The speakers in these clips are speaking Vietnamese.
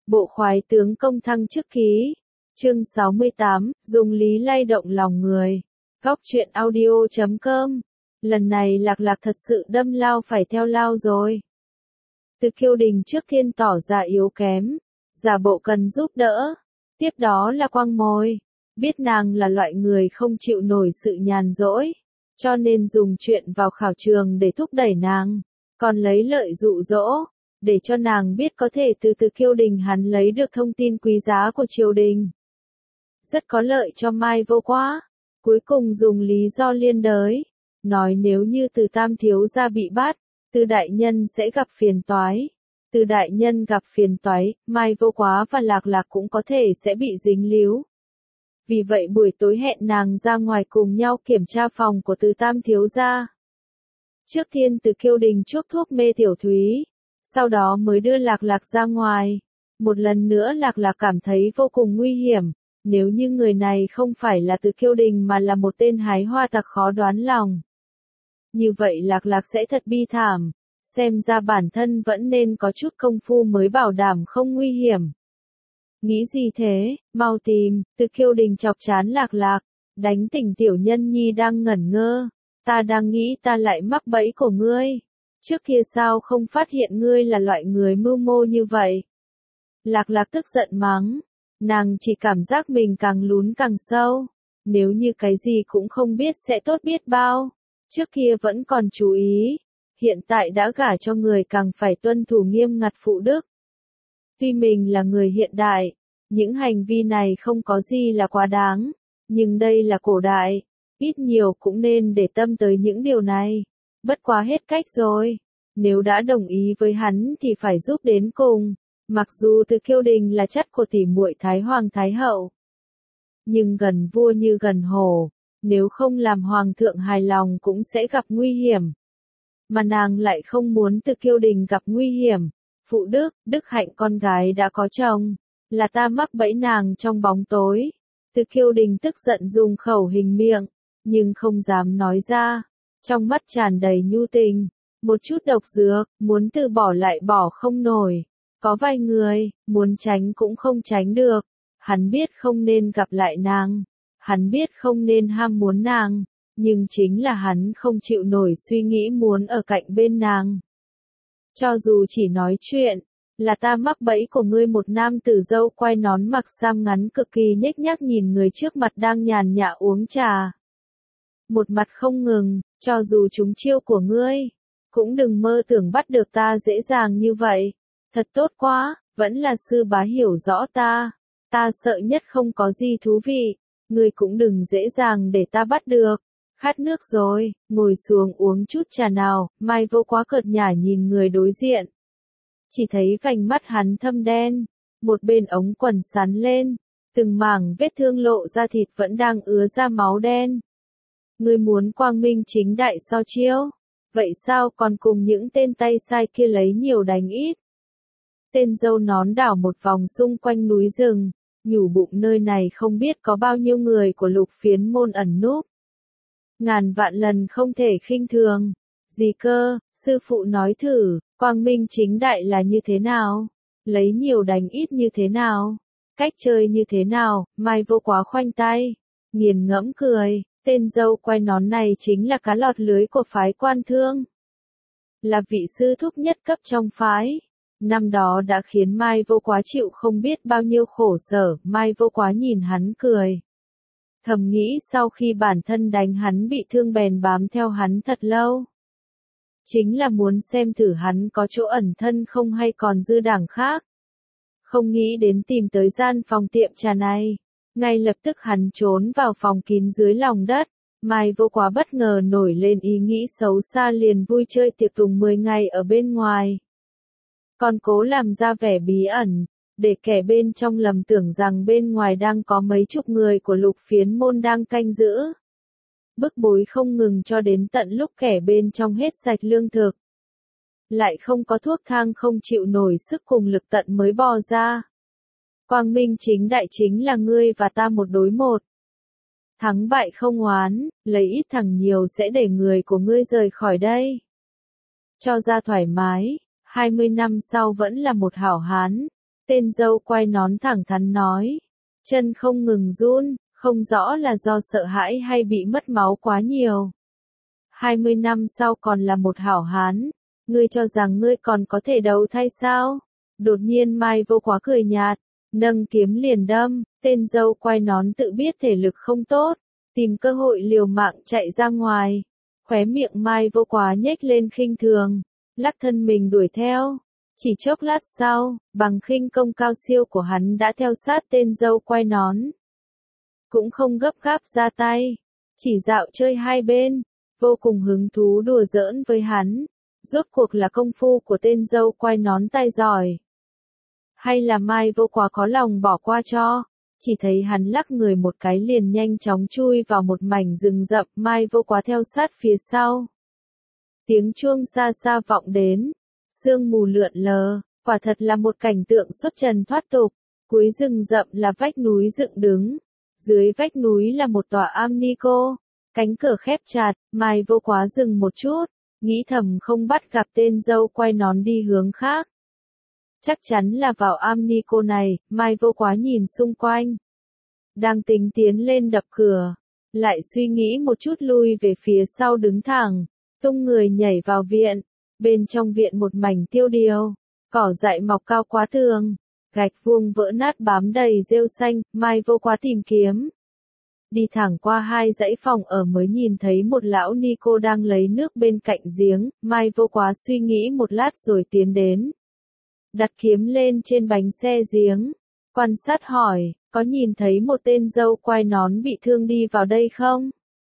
Bộ khoái tướng công thăng chức ký. Chương 68, dùng lý lay động lòng người. Góc truyện audio.com. Lần này Lạc Lạc thật sự đâm lao phải theo lao rồi. Từ Kiêu Đình trước tiên tỏ ra yếu kém, giả bộ cần giúp đỡ. Tiếp đó là Quang Môi, biết nàng là loại người không chịu nổi sự nhàn rỗi, cho nên dùng chuyện vào khảo trường để thúc đẩy nàng, còn lấy lợi dụ dỗ, để cho nàng biết có thể từ Kiêu Đình hắn lấy được thông tin quý giá của triều đình. Rất có lợi cho Mai Vô Quá. Cuối cùng dùng lý do liên đới, nói nếu như Từ Tam thiếu gia bị bắt, Từ đại nhân sẽ gặp phiền toái. Từ đại nhân gặp phiền toái, Mai Vô Quá và Lạc Lạc cũng có thể sẽ bị dính líu. Vì vậy buổi tối hẹn nàng ra ngoài cùng nhau kiểm tra phòng của Từ Tam thiếu gia. Trước tiên Từ Kiêu Đình chuốc thuốc mê tiểu thúy, sau đó mới đưa Lạc Lạc ra ngoài. Một lần nữa Lạc Lạc cảm thấy vô cùng nguy hiểm, nếu như người này không phải là Từ Kiêu Đình mà là một tên hái hoa tặc khó đoán lòng. Như vậy Lạc Lạc sẽ thật bi thảm, xem ra bản thân vẫn nên có chút công phu mới bảo đảm không nguy hiểm. Nghĩ gì thế, mau tìm. Từ Kiêu Đình chọc chán Lạc Lạc, đánh tỉnh tiểu nhân nhi đang ngẩn ngơ. Ta đang nghĩ ta lại mắc bẫy của ngươi. Trước kia sao không phát hiện ngươi là loại người mưu mô như vậy? Lạc Lạc tức giận mắng, nàng chỉ cảm giác mình càng lún càng sâu. Nếu như cái gì cũng không biết sẽ tốt biết bao. Trước kia vẫn còn chú ý, hiện tại đã gả cho người càng phải tuân thủ nghiêm ngặt phụ đức. Tuy mình là người hiện đại, những hành vi này không có gì là quá đáng, nhưng đây là cổ đại, ít nhiều cũng nên để tâm tới những điều này. Bất quá hết cách rồi, nếu đã đồng ý với hắn thì phải giúp đến cùng, mặc dù Từ Kiêu Đình là chất của tỷ muội Thái Hoàng Thái Hậu. Nhưng gần vua như gần hổ, nếu không làm Hoàng thượng hài lòng cũng sẽ gặp nguy hiểm. Mà nàng lại không muốn Từ Kiêu Đình gặp nguy hiểm. Phụ đức, đức hạnh con gái đã có chồng, là ta mắc bẫy nàng trong bóng tối. Từ Kiêu Đình tức giận dùng khẩu hình miệng, nhưng không dám nói ra. Trong mắt tràn đầy nhu tình, một chút độc dược, muốn từ bỏ lại bỏ không nổi. Có vài người, muốn tránh cũng không tránh được. Hắn biết không nên gặp lại nàng, hắn biết không nên ham muốn nàng, nhưng chính là hắn không chịu nổi suy nghĩ muốn ở cạnh bên nàng. Cho dù chỉ nói chuyện, là ta mắc bẫy của ngươi. Một nam tử râu quai nón mặc sam ngắn cực kỳ nhếch nhác nhìn người trước mặt đang nhàn nhã uống trà. Một mặt không ngừng, cho dù chúng chiêu của ngươi, cũng đừng mơ tưởng bắt được ta dễ dàng như vậy. Thật tốt quá, vẫn là sư bá hiểu rõ ta. Ta sợ nhất không có gì thú vị, ngươi cũng đừng dễ dàng để ta bắt được. Khát nước rồi, ngồi xuống uống chút trà nào. Mai Vô Quá cợt nhả nhìn người đối diện. Chỉ thấy vành mắt hắn thâm đen, một bên ống quần sắn lên, từng mảng vết thương lộ ra thịt vẫn đang ứa ra máu đen. Ngươi muốn quang minh chính đại so chiêu? Vậy sao còn cùng những tên tay sai kia lấy nhiều đánh ít? Tên dâu nón đảo một vòng xung quanh núi rừng, nhủ bụng nơi này không biết có bao nhiêu người của Lục Phiến môn ẩn núp. Ngàn vạn lần không thể khinh thường. Gì cơ, sư phụ nói thử, quang minh chính đại là như thế nào? Lấy nhiều đánh ít như thế nào? Cách chơi như thế nào? Mai Vô Quá khoanh tay, nghiền ngẫm cười, tên dâu quai nón này chính là cá lọt lưới của phái Quan Thương. Là vị sư thúc nhất cấp trong phái. Năm đó đã khiến Mai Vô Quá chịu không biết bao nhiêu khổ sở. Mai Vô Quá nhìn hắn cười, thầm nghĩ sau khi bản thân đánh hắn bị thương bèn bám theo hắn thật lâu. Chính là muốn xem thử hắn có chỗ ẩn thân không hay còn dư đảng khác. Không nghĩ đến tìm tới gian phòng tiệm trà này. Ngay lập tức hắn trốn vào phòng kín dưới lòng đất. Mai Vô Quá bất ngờ nổi lên ý nghĩ xấu xa liền vui chơi tiệc tùng 10 ngày ở bên ngoài. Còn cố làm ra vẻ bí ẩn, để kẻ bên trong lầm tưởng rằng bên ngoài đang có mấy chục người của Lục Phiến môn đang canh giữ. Bức bối không ngừng cho đến tận lúc kẻ bên trong hết sạch lương thực. Lại không có thuốc thang không chịu nổi sức cùng lực tận mới bò ra. Quang minh chính đại chính là ngươi và ta một đối một. Thắng bại không oán, lấy ít thằng nhiều sẽ để người của ngươi rời khỏi đây. Cho ra thoải mái, 20 năm sau vẫn là một hảo hán. Tên dâu quai nón thẳng thắn nói. Chân không ngừng run, không rõ là do sợ hãi hay bị mất máu quá nhiều. 20 năm sau còn là một hảo hán, ngươi cho rằng ngươi còn có thể đấu thay sao? Đột nhiên Mai Vô Quá cười nhạt, nâng kiếm liền đâm, tên dâu quai nón tự biết thể lực không tốt, tìm cơ hội liều mạng chạy ra ngoài. Khóe miệng Mai Vô Quá nhếch lên khinh thường, lắc thân mình đuổi theo. Chỉ chốc lát sau, bằng khinh công cao siêu của hắn đã theo sát tên dâu quai nón. Cũng không gấp gáp ra tay, chỉ dạo chơi hai bên, vô cùng hứng thú đùa giỡn với hắn. Rốt cuộc là công phu của tên dâu quai nón tay giỏi. Hay là Mai Vô Quá có lòng bỏ qua cho, chỉ thấy hắn lắc người một cái liền nhanh chóng chui vào một mảnh rừng rậm, Mai Vô Quá theo sát phía sau. Tiếng chuông xa xa vọng đến, sương mù lượn lờ, quả thật là một cảnh tượng xuất trần thoát tục. Cuối rừng rậm là vách núi dựng đứng, dưới vách núi là một tòa am ni cô, cánh cửa khép chặt, Mai Vô Quá dừng một chút, nghĩ thầm không bắt gặp tên dâu quai nón đi hướng khác. Chắc chắn là vào am ni cô này, Mai Vô Quá nhìn xung quanh. Đang tính tiến lên đập cửa, lại suy nghĩ một chút lui về phía sau đứng thẳng, tung người nhảy vào viện. Bên trong viện một mảnh tiêu điều, cỏ dại mọc cao quá tường, gạch vuông vỡ nát bám đầy rêu xanh, Mai Vô Quá tìm kiếm. Đi thẳng qua hai dãy phòng ở mới nhìn thấy một lão ni cô đang lấy nước bên cạnh giếng, Mai Vô Quá suy nghĩ một lát rồi tiến đến. Đặt kiếm lên trên bánh xe giếng, quan sát hỏi, có nhìn thấy một tên dâu quai nón bị thương đi vào đây không?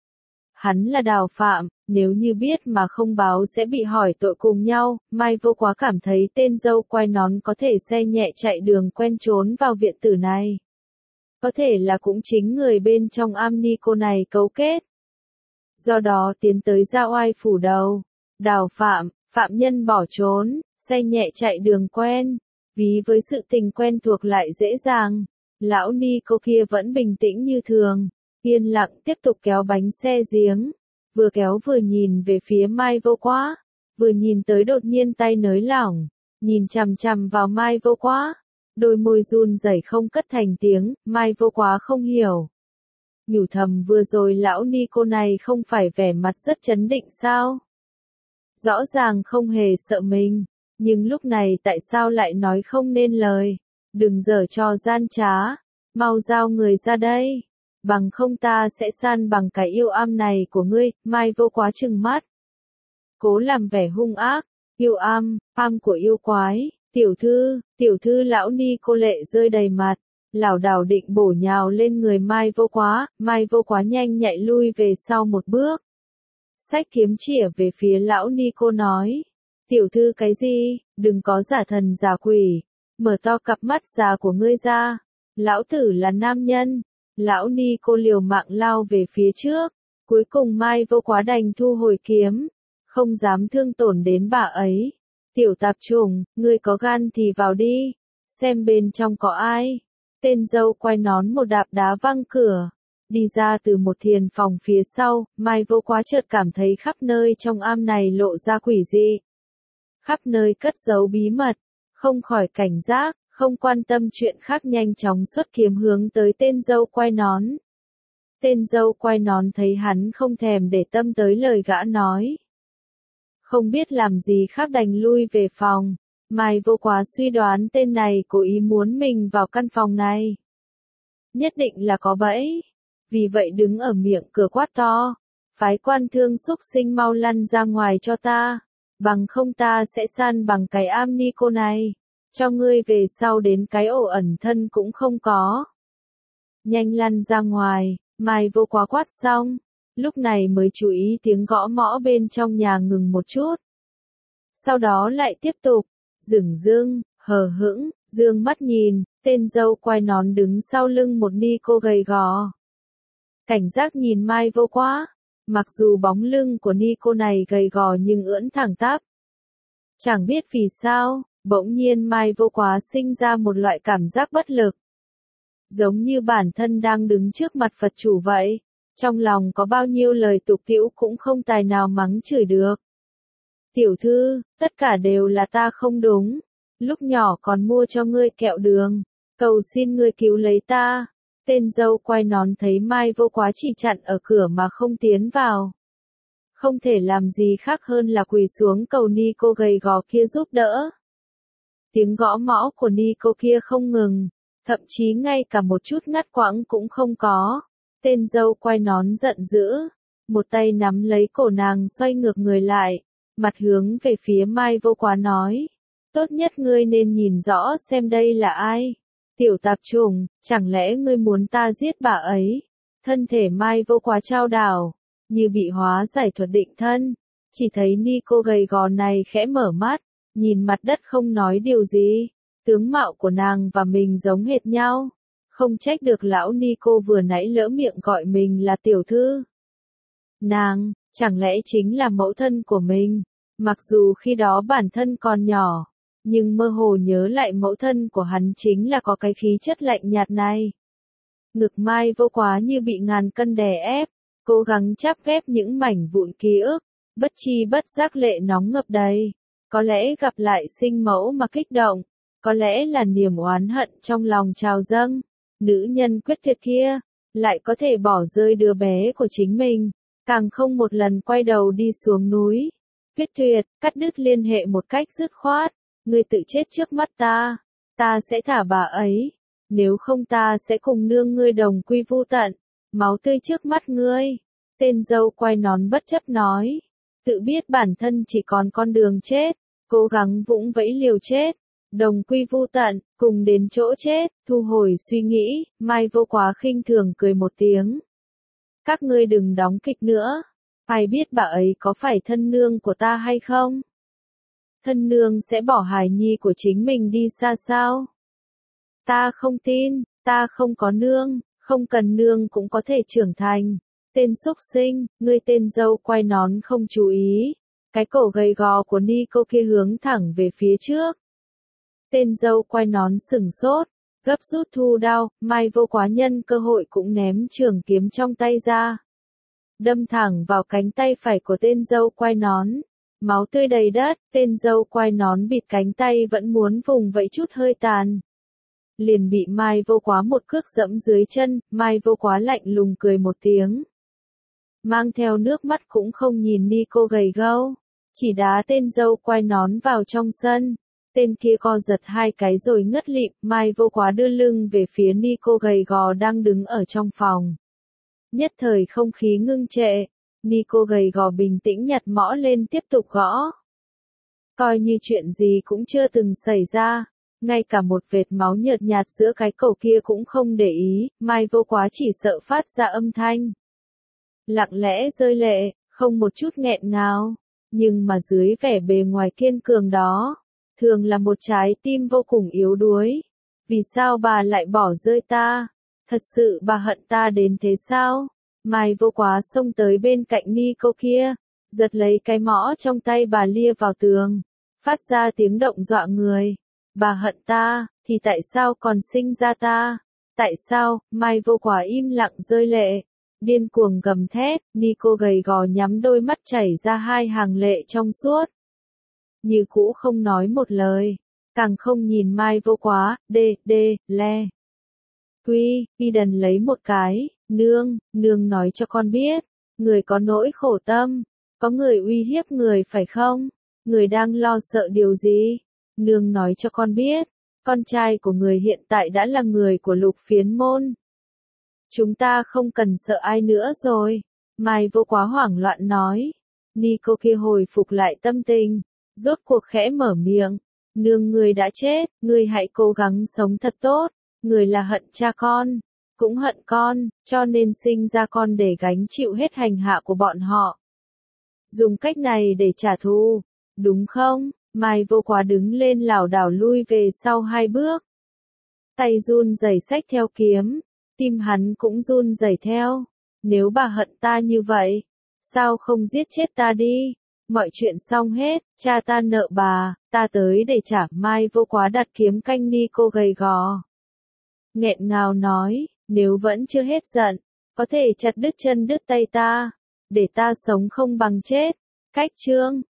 Hắn là Đào Phạm, nếu như biết mà không báo sẽ bị hỏi tội cùng nhau, Mai Vô Quá cảm thấy tên dâu quai nón có thể xe nhẹ chạy đường quen trốn vào viện tử này. Có thể là cũng chính người bên trong am ni cô này cấu kết. Do đó tiến tới Gia Oai phủ đầu, Đào Phạm, phạm nhân bỏ trốn, xe nhẹ chạy đường quen, ví với sự tình quen thuộc lại dễ dàng. Lão ni cô kia vẫn bình tĩnh như thường, yên lặng tiếp tục kéo bánh xe giếng, vừa kéo vừa nhìn về phía Mai Vô Quá, vừa nhìn tới đột nhiên tay nới lỏng, nhìn chằm chằm vào Mai Vô Quá, đôi môi run rẩy không cất thành tiếng, Mai Vô Quá không hiểu. Nhủ thầm vừa rồi lão ni cô này không phải vẻ mặt rất trấn định sao? Rõ ràng không hề sợ mình, nhưng lúc này tại sao lại nói không nên lời? Đừng giở trò gian trá, mau giao người ra đây, bằng không ta sẽ san bằng cái yêu am này của ngươi. Mai Vô Quá trừng mắt, cố làm vẻ hung ác, yêu am của yêu quái, tiểu thư lão ni cô lệ rơi đầy mặt, lảo đảo định bổ nhào lên người Mai Vô Quá, Mai Vô Quá nhanh nhạy lui về sau một bước. Xách kiếm chĩa về phía lão ni cô nói, tiểu thư cái gì, đừng có giả thần giả quỷ, mở to cặp mắt già của ngươi ra, lão tử là nam nhân. Lão ni cô liều mạng lao về phía trước, cuối cùng Mai Vô Quá đành thu hồi kiếm, không dám thương tổn đến bà ấy. Tiểu tạp chủng, ngươi có gan thì vào đi, xem bên trong có ai. Tên dâu quai nón một đạp đá văng cửa, đi ra từ một thiền phòng phía sau, Mai Vô Quá chợt cảm thấy khắp nơi trong am này lộ ra quỷ dị. Khắp nơi cất giấu bí mật, không khỏi cảnh giác, không quan tâm chuyện khác nhanh chóng xuất kiếm hướng tới tên dâu quai nón. Tên dâu quai nón thấy hắn không thèm để tâm tới lời gã nói. Không biết làm gì khác đành lui về phòng, Mai Vô Quá suy đoán tên này cố ý muốn mình vào căn phòng này. Nhất định là có bẫy, vì vậy đứng ở miệng cửa quát to, phái quan thương xúc sinh mau lăn ra ngoài cho ta, bằng không ta sẽ san bằng cái am ni cô này, cho ngươi về sau đến cái ổ ẩn thân cũng không có. Nhanh lăn ra ngoài, Mai Vô Quá quát xong, lúc này mới chú ý tiếng gõ mõ bên trong nhà ngừng một chút. Sau đó lại tiếp tục, dửng dưng, hờ hững, dương mắt nhìn, tên dâu quai nón đứng sau lưng một ni cô gầy gò. Cảnh giác nhìn Mai Vô Quá, mặc dù bóng lưng của ni cô này gầy gò nhưng ưỡn thẳng tắp. Chẳng biết vì sao, bỗng nhiên Mai Vô Quá sinh ra một loại cảm giác bất lực. Giống như bản thân đang đứng trước mặt Phật chủ vậy, trong lòng có bao nhiêu lời tục tĩu cũng không tài nào mắng chửi được. Tiểu thư, tất cả đều là ta không đúng, lúc nhỏ còn mua cho ngươi kẹo đường, cầu xin ngươi cứu lấy ta. Tên dâu quai nón thấy Mai Vô Quá chỉ chặn ở cửa mà không tiến vào. Không thể làm gì khác hơn là quỳ xuống cầu ni cô gầy gò kia giúp đỡ. Tiếng gõ mõ của ni cô kia không ngừng, thậm chí ngay cả một chút ngắt quãng cũng không có. Tên dâu quai nón giận dữ, một tay nắm lấy cổ nàng xoay ngược người lại, mặt hướng về phía Mai Vô Quá nói. Tốt nhất ngươi nên nhìn rõ xem đây là ai. Tiểu tạp chủng, chẳng lẽ ngươi muốn ta giết bà ấy? Thân thể Mai Vô Quá chao đảo, như bị hóa giải thuật định thân. Chỉ thấy ni cô gầy gò này khẽ mở mắt, nhìn mặt đất không nói điều gì. Tướng mạo của nàng và mình giống hệt nhau. Không trách được lão ni cô vừa nãy lỡ miệng gọi mình là tiểu thư. Nàng, chẳng lẽ chính là mẫu thân của mình? Mặc dù khi đó bản thân còn nhỏ, nhưng mơ hồ nhớ lại mẫu thân của hắn chính là có cái khí chất lạnh nhạt này. Ngực Mai Vô Quá như bị ngàn cân đè ép, cố gắng chắp ghép những mảnh vụn ký ức, bất chi bất giác lệ nóng ngập đầy. Có lẽ gặp lại sinh mẫu mà kích động, có lẽ là niềm oán hận trong lòng trào dâng. Nữ nhân quyết tuyệt kia, lại có thể bỏ rơi đứa bé của chính mình, càng không một lần quay đầu đi xuống núi. Quyết tuyệt, cắt đứt liên hệ một cách dứt khoát. Ngươi tự chết trước mắt ta sẽ thả bà ấy, nếu không ta sẽ cùng nương ngươi đồng quy vu tận, máu tươi trước mắt ngươi. Tên dâu quai nón bất chấp nói, tự biết bản thân chỉ còn con đường chết, cố gắng vũng vẫy liều chết, đồng quy vu tận, cùng đến chỗ chết. Thu hồi suy nghĩ, Mai Vô Quá khinh thường cười một tiếng. Các ngươi đừng đóng kịch nữa, ai biết bà ấy có phải thân nương của ta hay không? Thân nương sẽ bỏ hài nhi của chính mình đi xa sao? Ta không tin, ta không có nương, không cần nương cũng có thể trưởng thành. Tên xúc sinh, ngươi. Tên dâu quai nón không chú ý, cái cổ gầy gò của ni cô kia hướng thẳng về phía trước. Tên dâu quai nón sửng sốt, gấp rút thu đao. Mai Vô Quá nhân cơ hội cũng ném trường kiếm trong tay ra, đâm thẳng vào cánh tay phải của tên dâu quai nón. Máu tươi đầy đất, tên dâu quai nón bịt cánh tay vẫn muốn vùng vẫy chút hơi tàn. Liền bị Mai Vô Quá một cước dẫm dưới chân. Mai Vô Quá lạnh lùng cười một tiếng, mang theo nước mắt cũng không nhìn ni cô gầy gâu, chỉ đá tên dâu quai nón vào trong sân. Tên kia co giật hai cái rồi ngất lịm. Mai Vô Quá đưa lưng về phía ni cô gầy gò đang đứng ở trong phòng. Nhất thời không khí ngưng trệ. Ni cô gầy gò bình tĩnh nhặt mõ lên tiếp tục gõ. Coi như chuyện gì cũng chưa từng xảy ra, ngay cả một vệt máu nhợt nhạt giữa cái cổ kia cũng không để ý. Mai Vô Quá chỉ sợ phát ra âm thanh lặng lẽ rơi lệ, không một chút nghẹn ngào, nhưng mà dưới vẻ bề ngoài kiên cường đó, thường là một trái tim vô cùng yếu đuối. Vì sao bà lại bỏ rơi ta? Thật sự bà hận ta đến thế sao? Mai Vô Quá xông tới bên cạnh ni cô kia, giật lấy cái mõ trong tay bà lia vào tường, phát ra tiếng động dọa người. Bà hận ta, thì tại sao còn sinh ra ta? Tại sao? Mai Vô Quá im lặng rơi lệ, điên cuồng gầm thét. Ni cô gầy gò nhắm đôi mắt chảy ra hai hàng lệ trong suốt, như cũ không nói một lời, càng không nhìn Mai Vô Quá. Le. Quy đần lấy một cái. Nương nói cho con biết, người có nỗi khổ tâm, có người uy hiếp người phải không? Người đang lo sợ điều gì? Nương nói cho con biết, con trai của người hiện tại đã là người của Lục Phiến môn. Chúng ta không cần sợ ai nữa rồi. Mai Vô Quá hoảng loạn nói. Ni cô kia hồi phục lại tâm tình, rốt cuộc khẽ mở miệng. Nương người đã chết, người hãy cố gắng sống thật tốt. Người là hận cha con, cũng hận con, cho nên sinh ra con để gánh chịu hết hành hạ của bọn họ. Dùng cách này để trả thù, đúng không? Mai Vô Quá đứng lên lảo đảo lui về sau hai bước. Tay run rẩy xách theo kiếm, tim hắn cũng run rẩy theo. Nếu bà hận ta như vậy, sao không giết chết ta đi? Mọi chuyện xong hết, cha ta nợ bà, ta tới để trả. Mai Vô Quá đặt kiếm canh ni cô gầy gò, nghẹn ngào nói, nếu vẫn chưa hết giận, có thể chặt đứt chân đứt tay ta, để ta sống không bằng chết. Cách chương